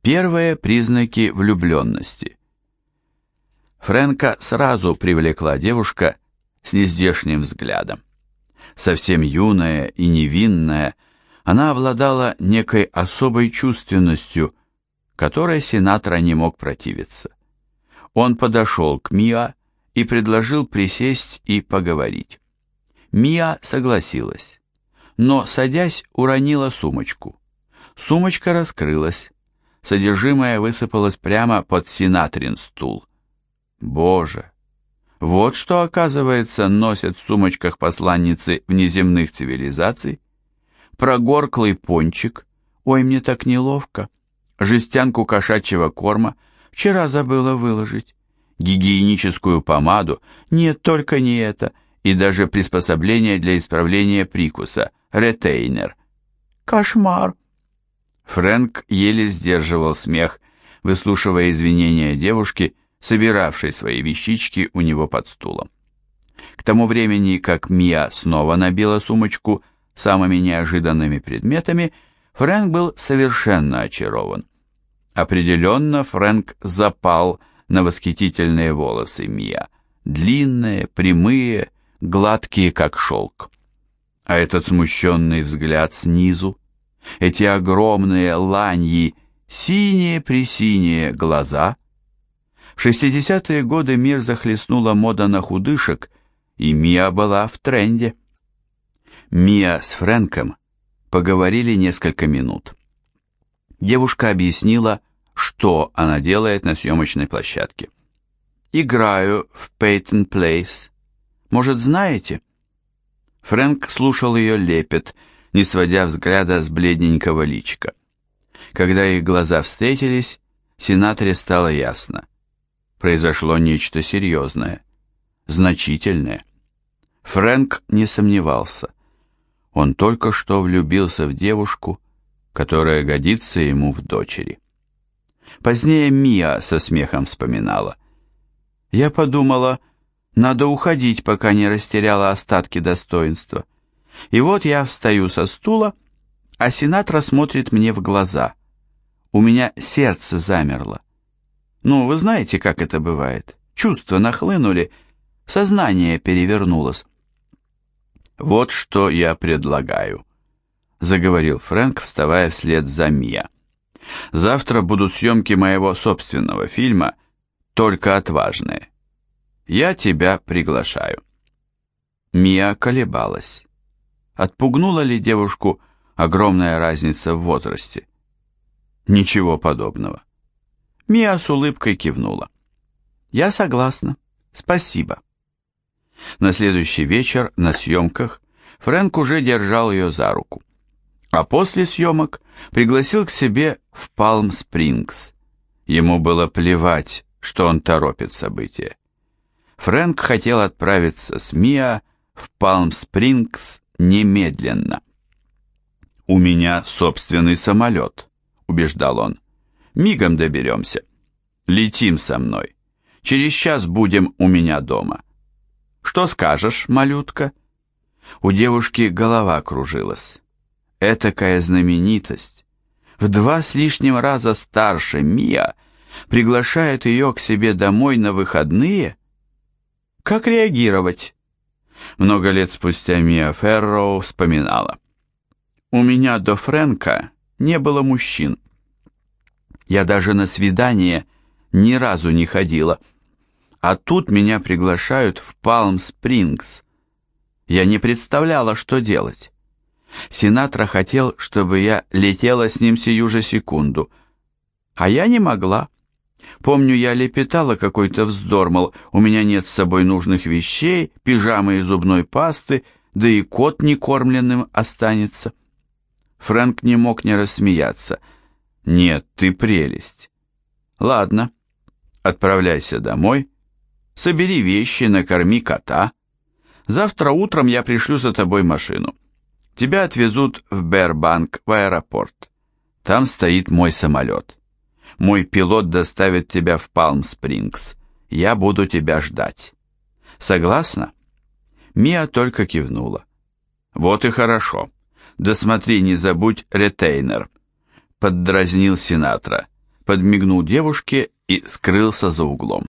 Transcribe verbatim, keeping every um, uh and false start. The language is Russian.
Первые признаки влюбленности. Фрэнка сразу привлекла девушка с нездешним взглядом. Совсем юная и невинная, она обладала некой особой чувственностью, которой Синатра не мог противиться. Он подошел к Миа и предложил присесть и поговорить. Миа согласилась, но, садясь, уронила сумочку. Сумочка раскрылась, содержимое высыпалось прямо под Синатрин стул. Боже! Вот что, оказывается, носят в сумочках посланницы внеземных цивилизаций. Прогорклый пончик, ой, мне так неловко, жестянку кошачьего корма, вчера забыла выложить, гигиеническую помаду, нет, только не это, и даже приспособление для исправления прикуса, ретейнер. Кошмар! Фрэнк еле сдерживал смех, выслушивая извинения девушки, собиравшей свои вещички у него под стулом. К тому времени, как Миа снова набила сумочку самыми неожиданными предметами, Фрэнк был совершенно очарован. Определенно Фрэнк запал на восхитительные волосы Миа, длинные, прямые, гладкие, как шелк. А этот смущенный взгляд снизу, эти огромные ланьи, синие-пресиние глаза. В шестидесятые годы мир захлестнула мода на худышек, и Миа была в тренде. Миа с Фрэнком поговорили несколько минут. Девушка объяснила, что она делает на съемочной площадке. «Играю в Пейтон Плейс. Может, знаете?» Фрэнк слушал ее лепет, не сводя взгляда с бледненького личика. Когда их глаза встретились, Синатре стало ясно. Произошло нечто серьезное, значительное. Фрэнк не сомневался. Он только что влюбился в девушку, которая годится ему в дочери. Позднее Миа со смехом вспоминала. «Я подумала, надо уходить, пока не растеряла остатки достоинства. И вот я встаю со стула, а Синатра смотрит мне в глаза. У меня сердце замерло. Ну, вы знаете, как это бывает. Чувства нахлынули, сознание перевернулось». «Вот что я предлагаю», — заговорил Фрэнк, вставая вслед за Миа. «Завтра будут съемки моего собственного фильма «Только отважные». Я тебя приглашаю». Миа колебалась. Отпугнула ли девушку огромная разница в возрасте? Ничего подобного. Миа с улыбкой кивнула. «Я согласна. Спасибо». На следующий вечер на съемках Фрэнк уже держал ее за руку, а после съемок пригласил к себе в Палм-Спрингс. Ему было плевать, что он торопит события. Фрэнк хотел отправиться с Миа в Палм-Спрингс немедленно. «У меня собственный самолет», — убеждал он. «Мигом доберемся. Летим со мной. Через час будем у меня дома. Что скажешь, малютка?» У девушки голова кружилась. Этакая знаменитость, в два с лишним раза старше Миа, приглашает ее к себе домой на выходные? Как реагировать? Много лет спустя Миа Ферроу вспоминала. «У меня до Фрэнка не было мужчин. Я даже на свидание ни разу не ходила. А тут меня приглашают в Палм-Спрингс. Я не представляла, что делать. Синатра хотел, чтобы я летела с ним сию же секунду. А я не могла. Помню, я лепетала какой-то вздор, мол, у меня нет с собой нужных вещей, пижамы и зубной пасты, да и кот некормленным останется». Фрэнк не мог не рассмеяться. «Нет, ты прелесть. Ладно, отправляйся домой, собери вещи, накорми кота. Завтра утром я пришлю за тобой машину. Тебя отвезут в Бербанк, в аэропорт. Там стоит мой самолет. Мой пилот доставит тебя в Палм-Спрингс. Я буду тебя ждать. Согласна?» Миа только кивнула. «Вот и хорошо. Да смотри, не забудь ретейнер», — поддразнил Синатра. подмигнул девушке и скрылся за углом.